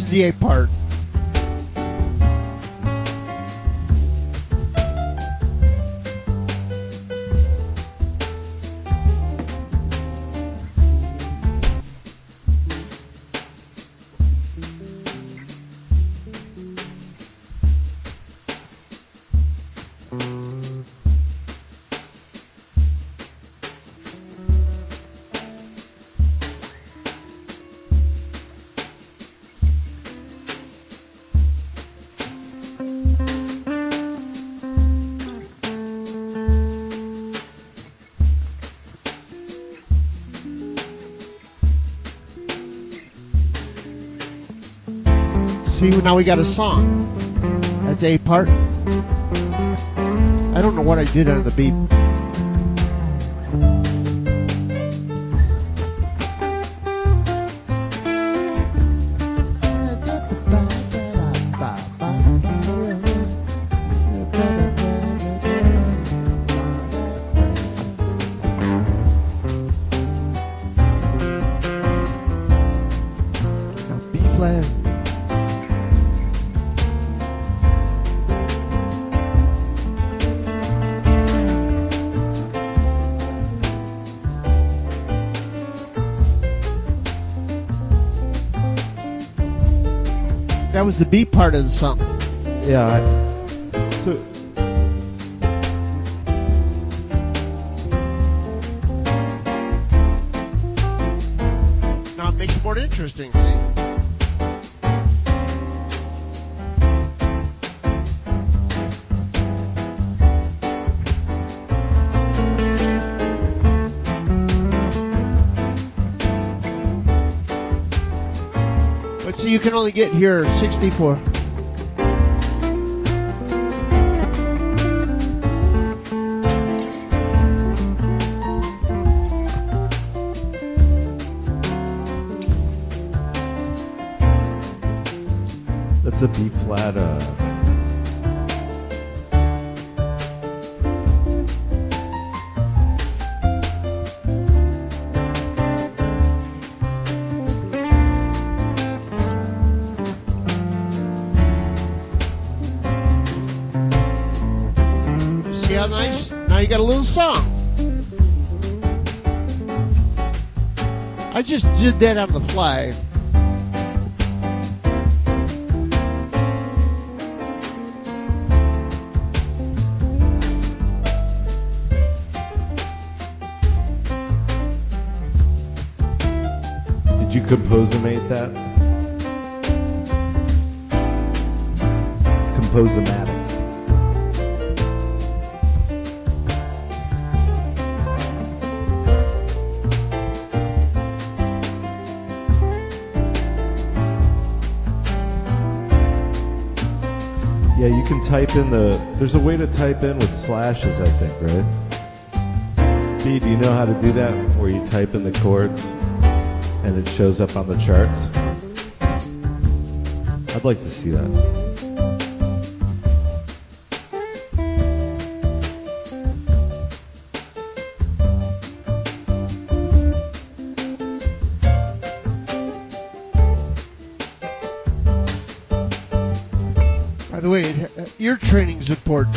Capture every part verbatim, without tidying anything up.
was the A part. See, now we got a song. That's A part. I don't know what I did on the beat. Now B flat. That was the B part of the song. Yeah. I, so. Now it makes it more interesting. See? But see, you can only get here sixty-four. That's a B flat. Uh, See how nice? Now you got a little song. I just did that on the fly. did you composamate that? Composamatic. Yeah, you can type in the. There's a way to type in with slashes, I think, right? B, do you know how to do that? Where you type in the chords and it shows up on the charts? I'd like to see that. By the way, ear training is important.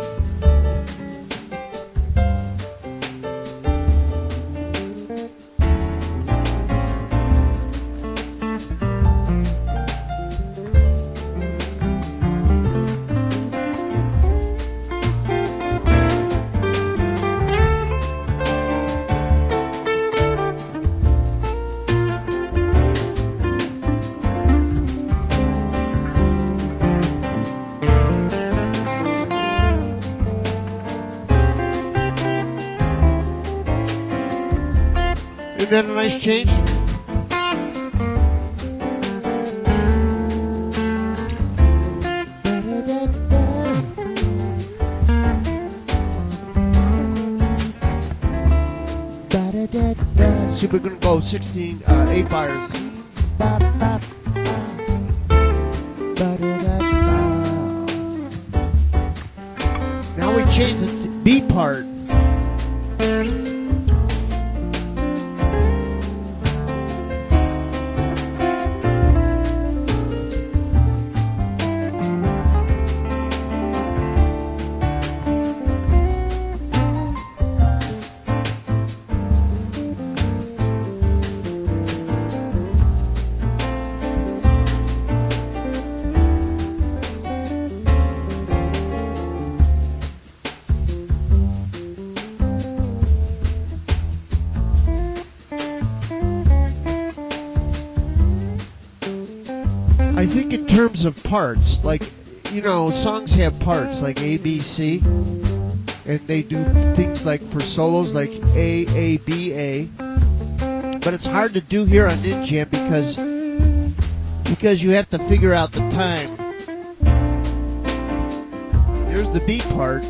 Isn't that a nice change? See, we're gonna go sixteen, uh, eight bars. Now we change the B part. think in terms of parts. Like, you know, songs have parts like A, B, C, and they do things like for solos like A, A, B, A. But it's hard to do here on Ninja because because you have to figure out the time. Here's the B part.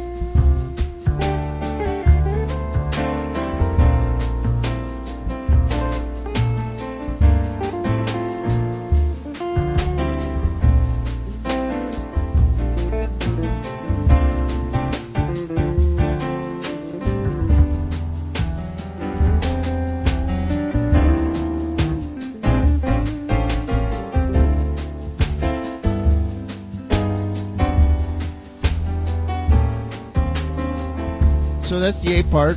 So that's the A part.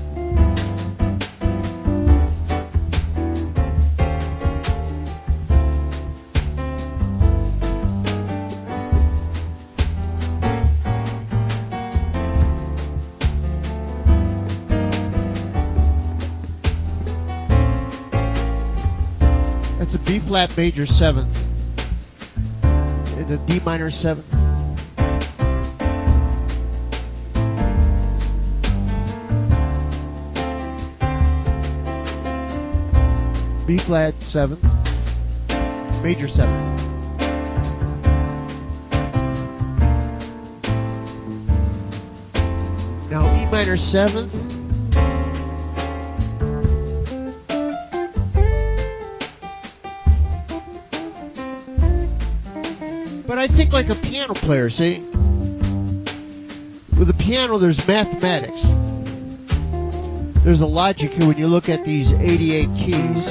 That's a B flat major seventh and a D minor seventh. B flat seventh, major seventh. Now E minor seventh. But I think like a piano player, see? With a piano there's mathematics. There's a logic here when you look at these eighty-eight keys.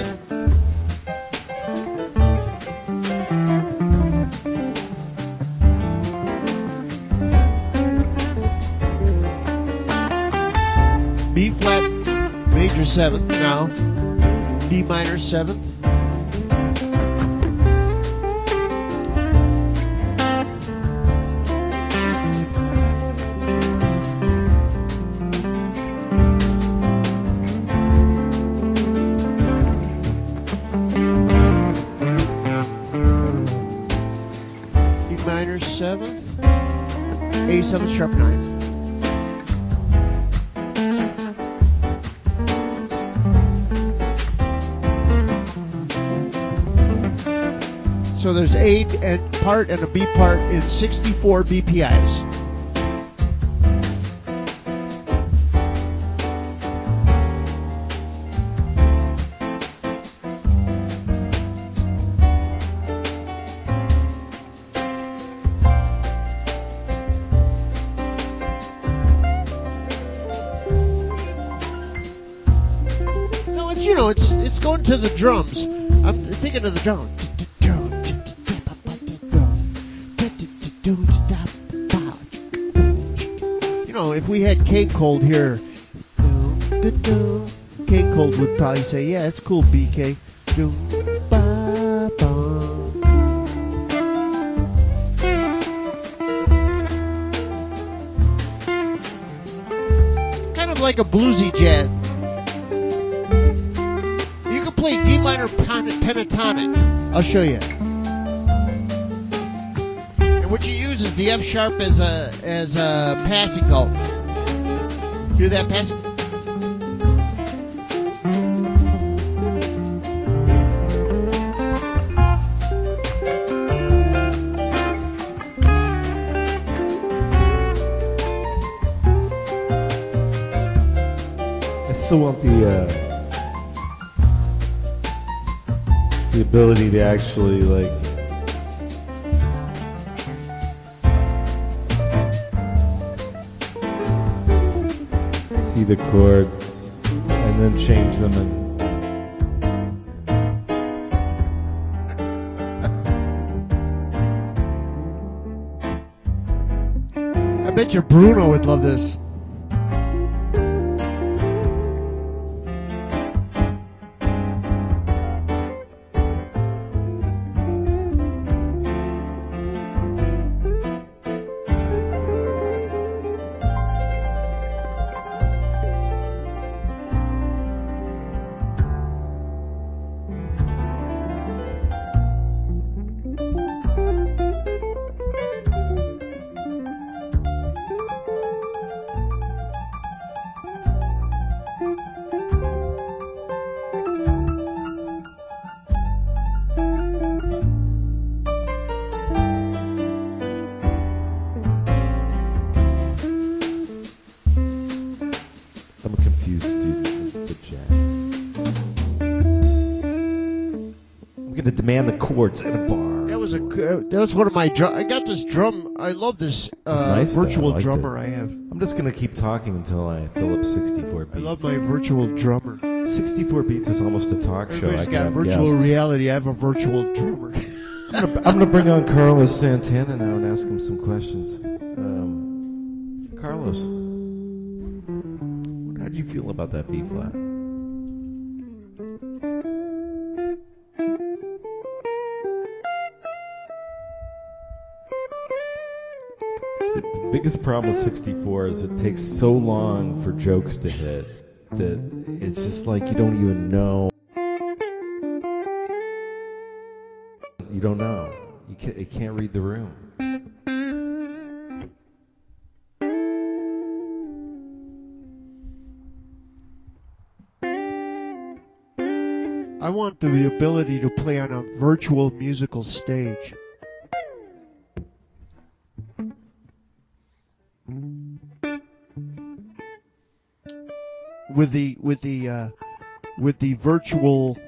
B flat major seventh now, D minor seventh. E minor seventh, A seven sharp nine. So there's A and part and a B part in sixty-four B P Is. No, it's, you know, it's it's going to the drums. I'm thinking of the drums. You know, if we had K Cold here, K Cold would probably say, "Yeah, it's cool, B K." It's kind of like a bluesy jazz. You can play D minor pentatonic. I'll show you. What you use is the F sharp as a as a passing note. Hear that passing? I still want the uh, the ability to actually like see the chords and then change them and I bet you Bruno would love this. gonna demand the chords in a bar. That was a that was one of my drum. I got this drum. I love this uh, nice, virtual I drummer I have. I'm just gonna keep talking until I fill up sixty-four beats. I love my virtual drummer. sixty-four beats is almost a talk show. Everybody's I got have virtual guests. reality. I have a virtual drummer. I'm gonna, I'm gonna bring on Carlos Santana now and ask him some questions. Um, Carlos, how do you feel about that B flat? The biggest problem with sixty-four is it takes so long for jokes to hit that it's just like you don't even know. You don't know. You can't, you can't read the room. I want the ability to play on a virtual musical stage. With the with the uh, with the virtual,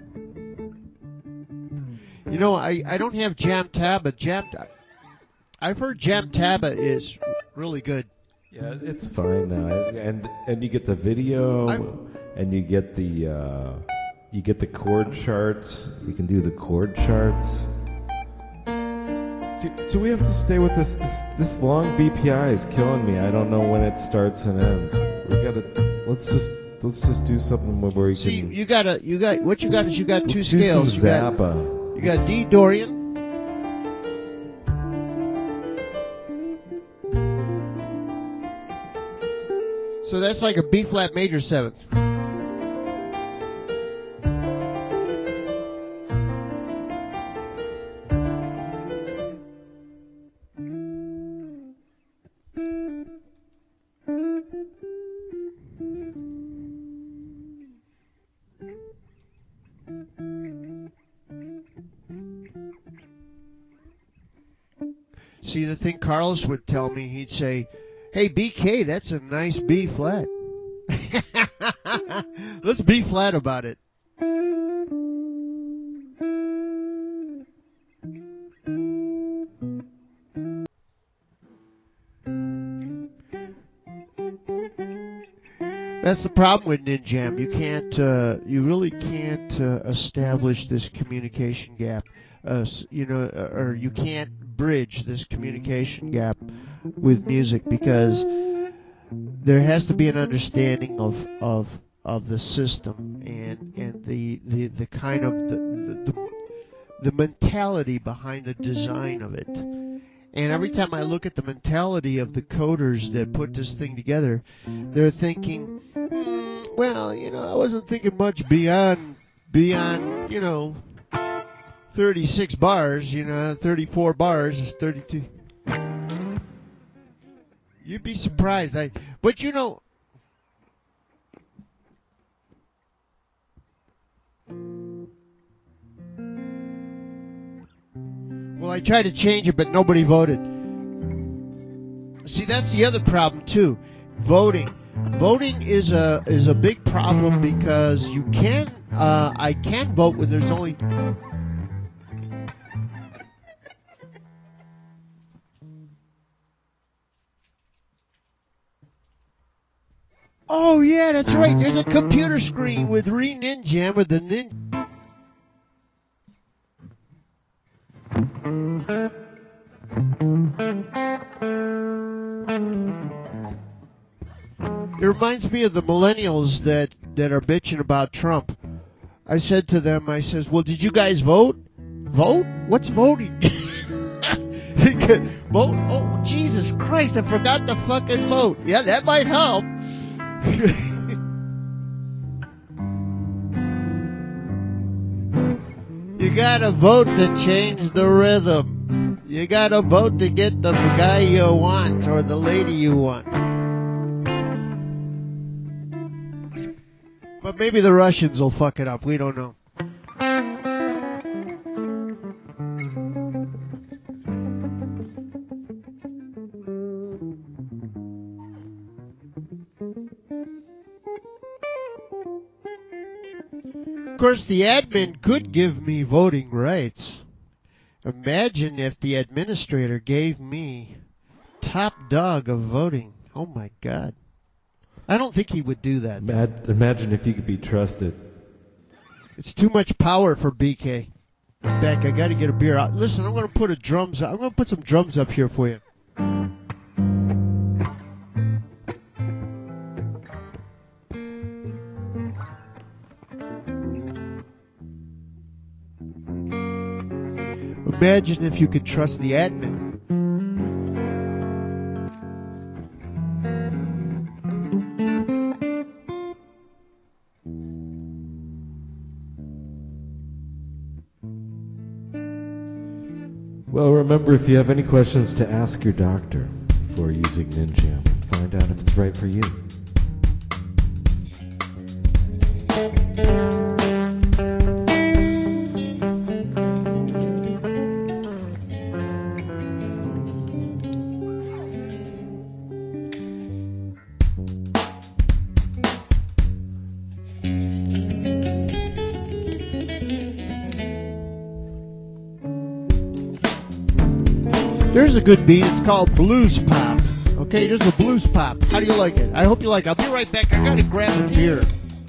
you know, I, I don't have Jam Tabba. Jam, I've heard Jam Tabba is really good. Yeah, it's fine now, and and you get the video, I've, and you get the uh, you get the chord charts. You can do the chord charts. Do, do we have to stay with this, this? This long B P I is killing me. I don't know when it starts and ends. We gotta. Let's just let's just do something where you see, can. you gotta you got what you got is you got two let's do scales. some You got, Zappa. you got D Dorian. So that's like a B flat major seventh. See, the thing Carlos would tell me, he'd say, "Hey, B K, that's a nice B flat." Let's B flat about it. That's the problem with Ninjam. You can't, uh, you really can't uh, establish this communication gap. Uh, you know, or you can't bridge this communication gap with music because there has to be an understanding of of of the system and and the the, the kind of the, the the the mentality behind the design of it. And every time I look at the mentality of the coders that put this thing together, they're thinking, mm, well, you know, I wasn't thinking much beyond beyond, you know, thirty-six bars, you know, thirty-four bars is thirty-two. You'd be surprised. I, but you know, well, I tried to change it, but nobody voted. See, that's the other problem too. Voting, voting is a is a big problem because you can. Uh, I can vote when there's only. Oh yeah, that's right. There's a computer screen with Re-Ninjam with the nin. It reminds me of the millennials that, that are bitching about Trump. I said to them, I says, well, did you guys vote? Vote? What's voting? Vote? Oh, Jesus Christ, I forgot to fucking vote. Yeah, that might help. You gotta vote to change the rhythm. You gotta vote to get the guy you want or the lady you want. But maybe the Russians will fuck it up. We don't know. Of course, the admin could give me voting rights. Imagine if the administrator gave me top dog of voting. Oh, my God. I don't think he would do that. Mad, imagine if you could be trusted. It's too much power for B K. Beck, I got to get a beer out. Listen, I'm going to put a drums. I'm going to put some drums up here for you. Imagine if you could trust the admin. Well, remember, if you have any questions, to ask your doctor before using Ninjam. Find out if it's right for you. There's a good beat. It's called Blues Pop. Okay, there's a Blues Pop. How do you like it? I hope you like it. I'll be right back. I gotta grab a beer.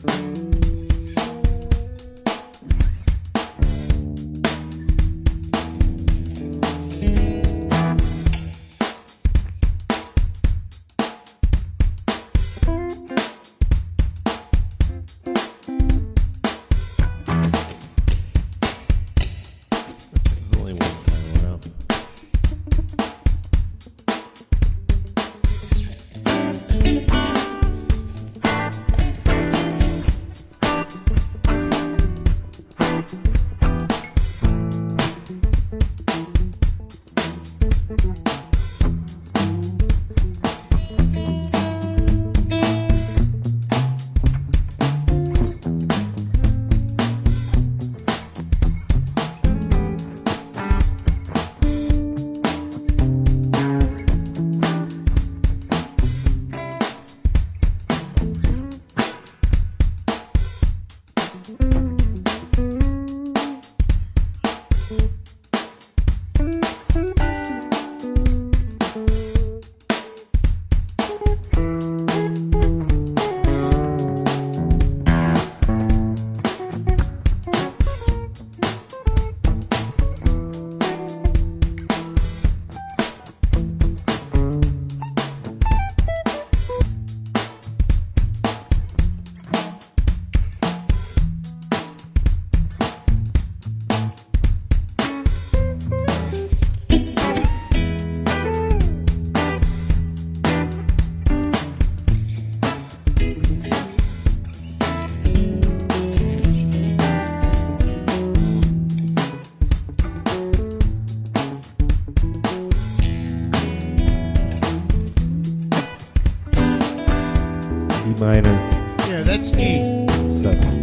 Minor. Yeah, that's E. Seven.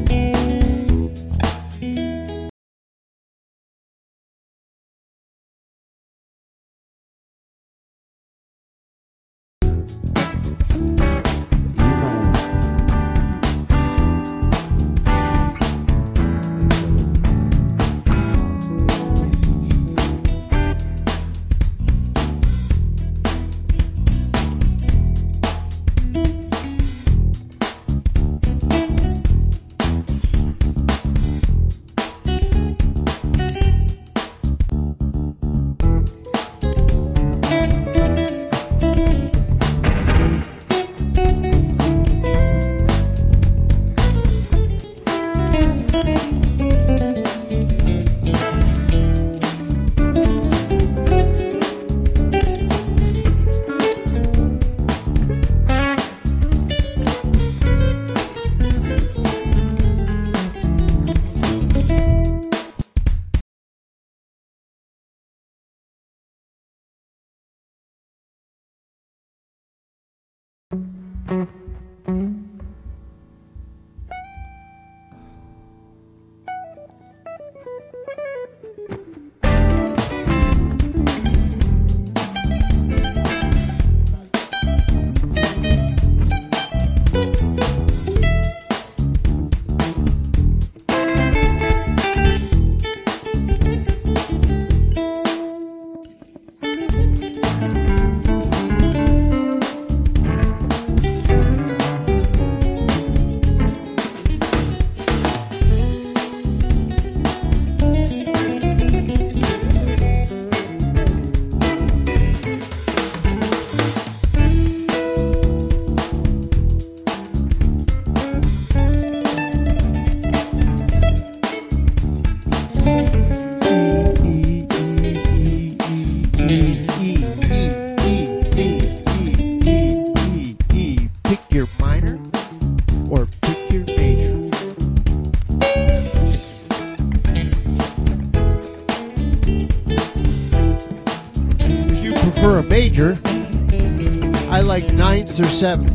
sixth or seventh.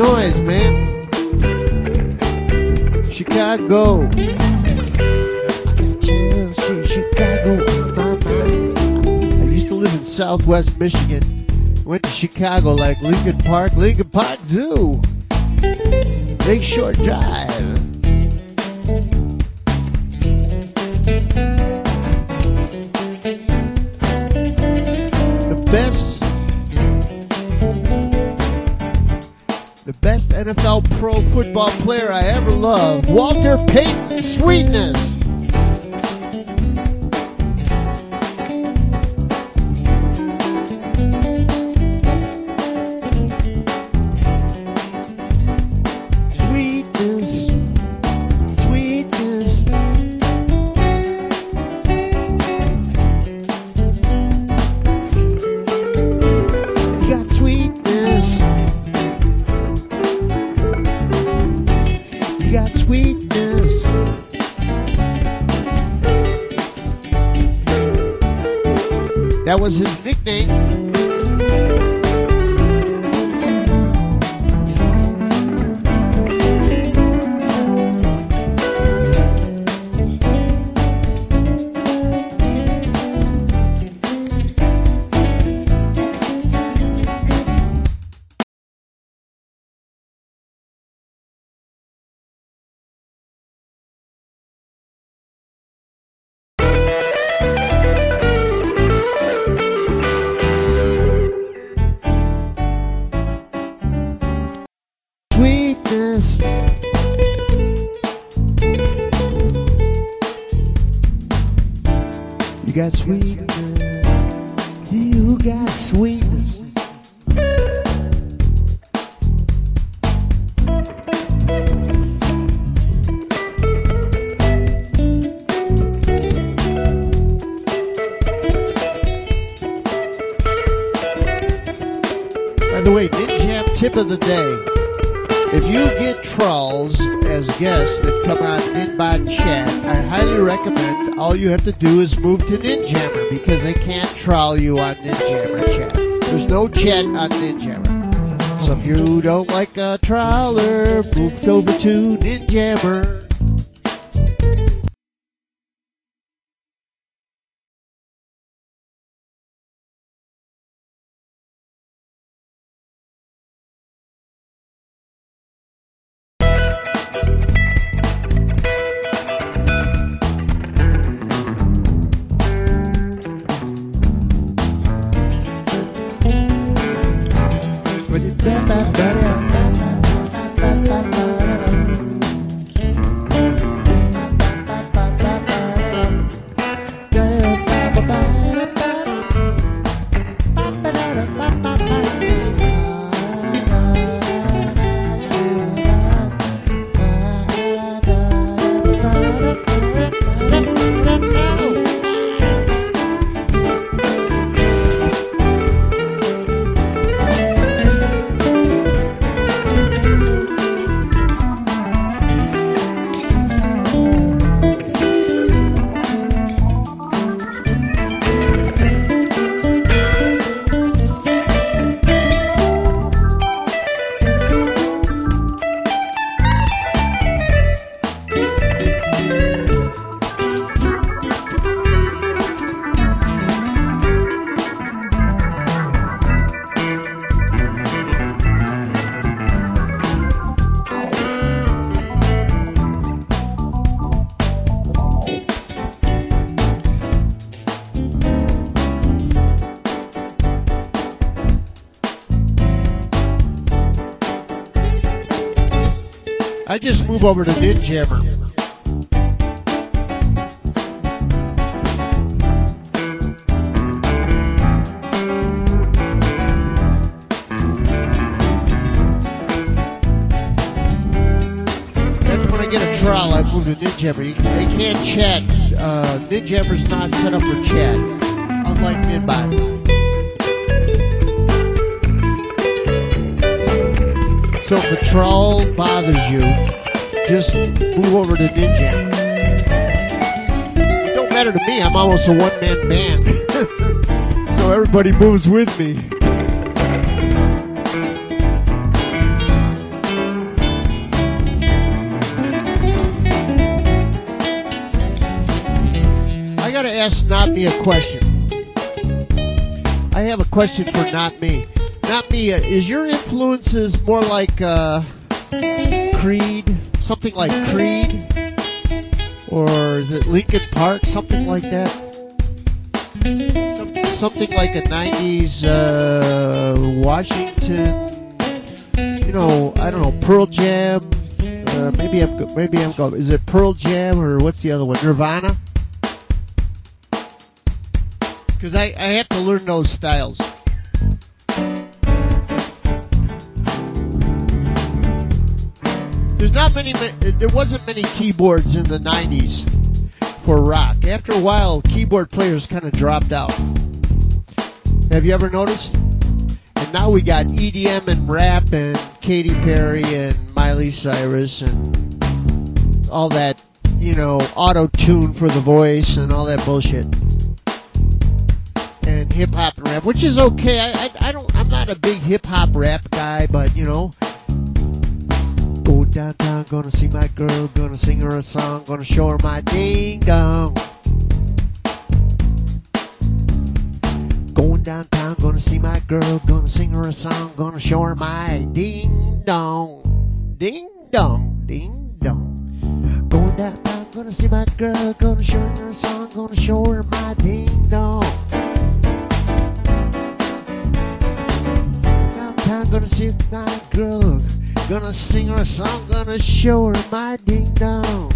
noise, man. Chicago. I got chills in Chicago in my mind. I used to live in Southwest Michigan. Went to Chicago like Lincoln Park, Lincoln Park Zoo, Lakeshore Drive. The best, the best N F L pro football player I ever loved, Walter Payton Sweetness. That was his nickname. You got sweetness. You got sweetness. By the way, Ninjam tip of the day. If you get trolls as guests that come on Ninbot Chat, I highly recommend all you have to do is move to Ninjammer because they can't troll you on Ninjammer Chat. There's no chat on Ninjammer. So if you don't like a troller, move over to Ninjammer. I just move over to Ninjammer. That's when I get a trial, I move to Ninjammer. You, they can't chat. Uh, Ninjammer's not set up for chat, unlike Ninbot. So if a troll bothers you, just move over to Ninjammer. It don't matter to me, I'm almost a one-man band. So everybody moves with me. ask Not Me a question. I have a question for Not Me. Not Me, uh, is your influences more like uh, Creed? Something like Creed? Or is it Linkin Park? Something like that? Some, something like a nineties uh, Washington, you know, I don't know, Pearl Jam. Uh, maybe I'm go- maybe I'm going. Is it Pearl Jam or what's the other one? Nirvana. Because I, I have to learn those styles. There's not many. There wasn't many keyboards in the nineties for rock. After a while, keyboard players kind of dropped out. Have you ever noticed? And now we got E D M and rap and Katy Perry and Miley Cyrus and all that, you know, auto-tune for the voice and all that bullshit. And hip-hop and rap, which is okay. I, I, I don't, I'm not a big hip-hop rap guy, but, you know, go downtown, gonna see my girl, gonna sing her a song, gonna show her my ding-dong. Going downtown, gonna see my girl, gonna sing her a song, gonna show her my ding-dong. Ding-dong, ding-dong. Going downtown, gonna see my girl, gonna show her a song, gonna show her my ding-dong. Downtown, gonna see my girl, gonna sing her a song, gonna show her my ding-dong.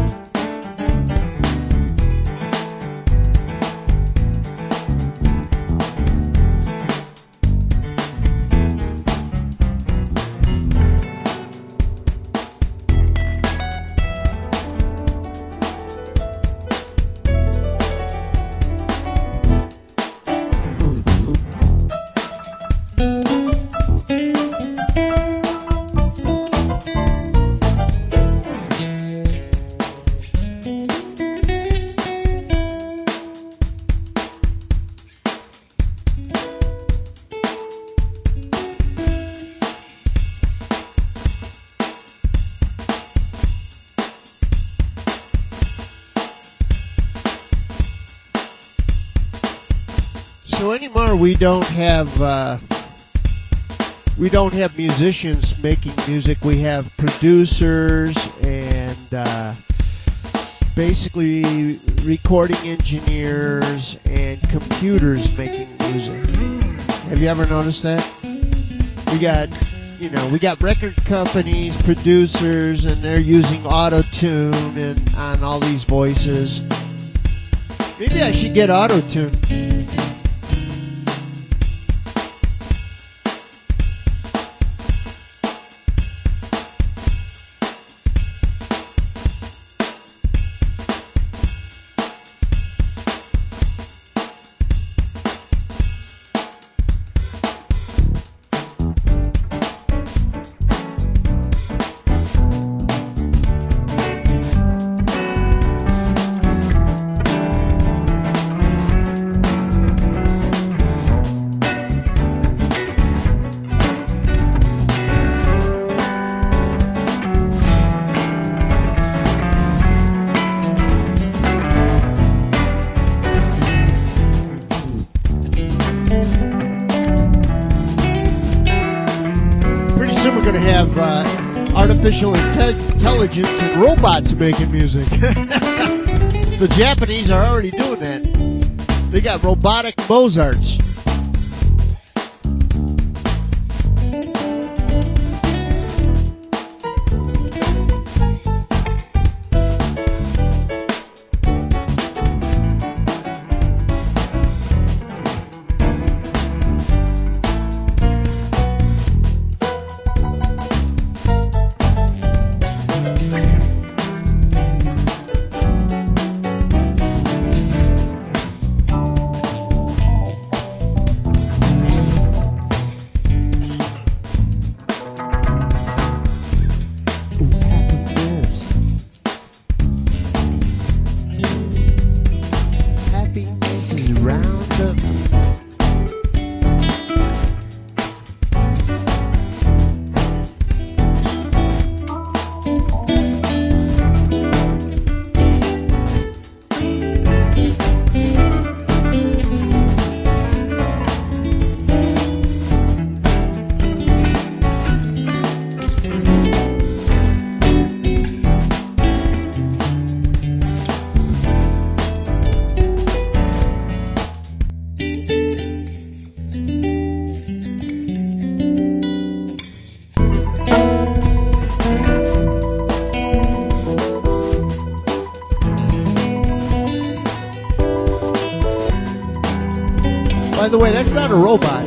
So anymore, we don't have uh, we don't have musicians making music. We have producers and uh, basically recording engineers and computers making music. Have you ever noticed that? We got, you know, we got record companies, producers, and they're using auto-tune and on all these voices. Maybe I should get auto-tune. Artificial inte- intelligence and robots making music. The Japanese are already doing that. They got robotic Mozarts. By the way, that's not a robot.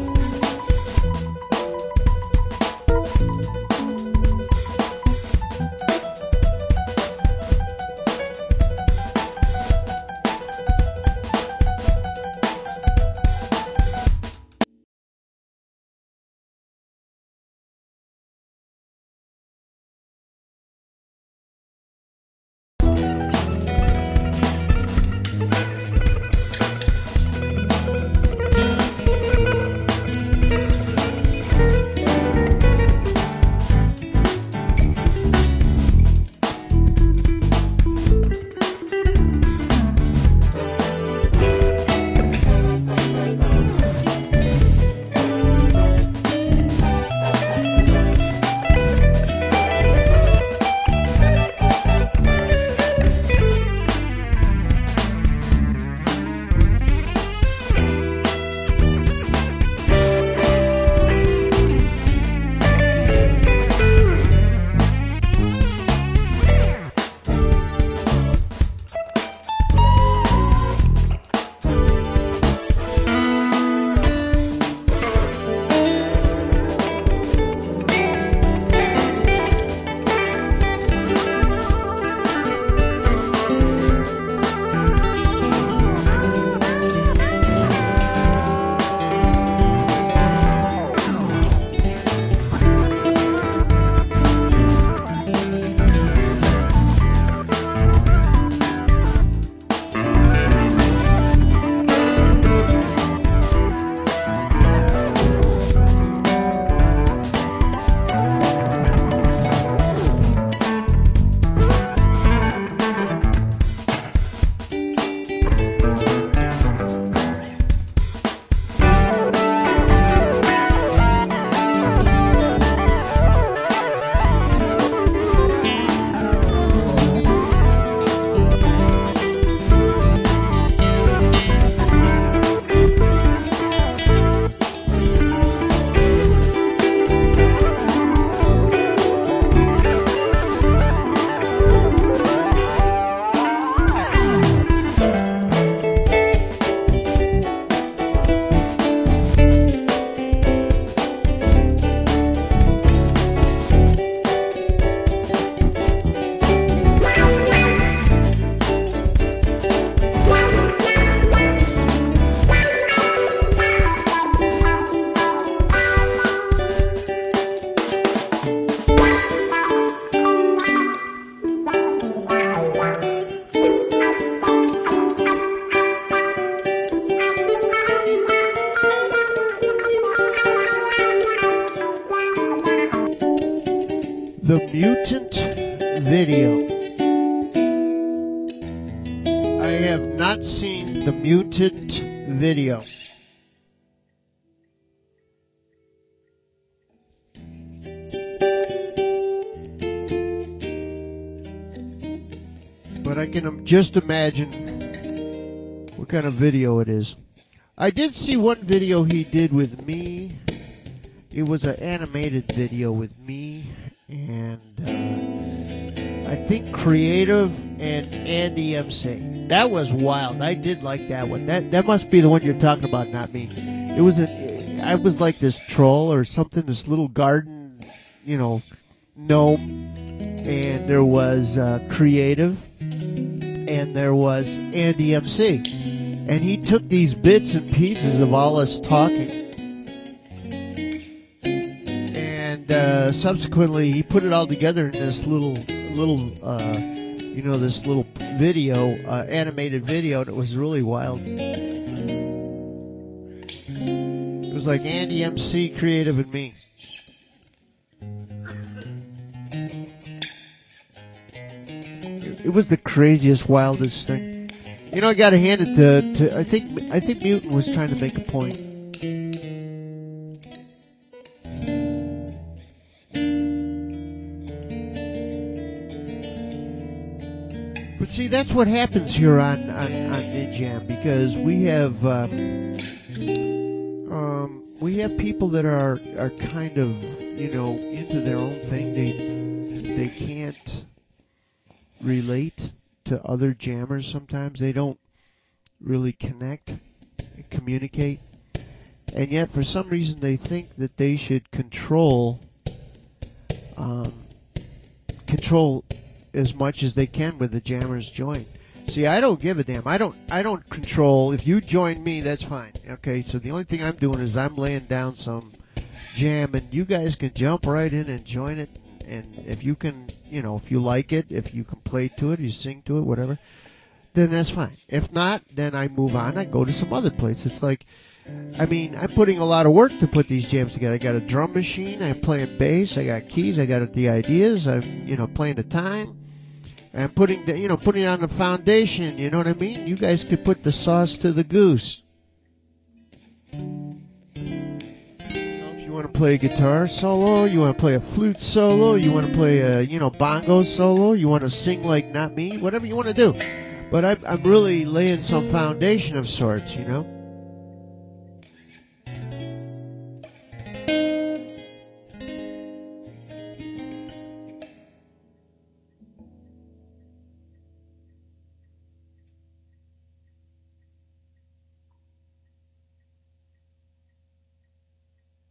The Mutant video. I have not seen the Mutant video. But I can just imagine what kind of video it is. I did see one video he did with me. It was an animated video with me and uh, I think Creative and Andy M C. That was wild. I did like that one. That that must be the one you're talking about, not me. It was a, I was like this troll or something, this little garden, you know, gnome, and there was uh, Creative, and there was Andy M C, and he took these bits and pieces of all us talking. And uh, subsequently, he put it all together in this little, little, uh, you know, this little video, uh, animated video, and it was really wild. It was like Andy M C, Creative, and me. It, it was the craziest, wildest thing. You know, I got to hand it to, to. I think, I think Mutant was trying to make a point. But see, that's what happens here on, on, on Ninjam, because we have um, um, we have people that are are kind of, you know, into their own thing. They they can't relate to other jammers sometimes. They don't really connect and communicate. and yet for some reason they think that they should control um, control as much as they can with the jammers join. See, I don't give a damn. I don't I don't control. If you join me, that's fine. Okay, so the only thing I'm doing is I'm laying down some jam, and you guys can jump right in and join it. And if you can, you know, if you like it, if you can play to it, you sing to it, whatever, then that's fine. If not, then I move on. I go to some other place. It's like, I mean, I'm putting a lot of work to put these jams together. I got a drum machine. I'm playing bass. I got keys. I got the ideas. I'm, you know, playing the time. I'm putting the, you know, putting on the foundation. You know what I mean? You guys could put the sauce to the goose. You want to play a guitar solo, you want to play a flute solo, you want to play a, you know, bongo solo, you want to sing like Not Me, whatever you want to do. But I'm, I'm really laying some foundation of sorts, you know.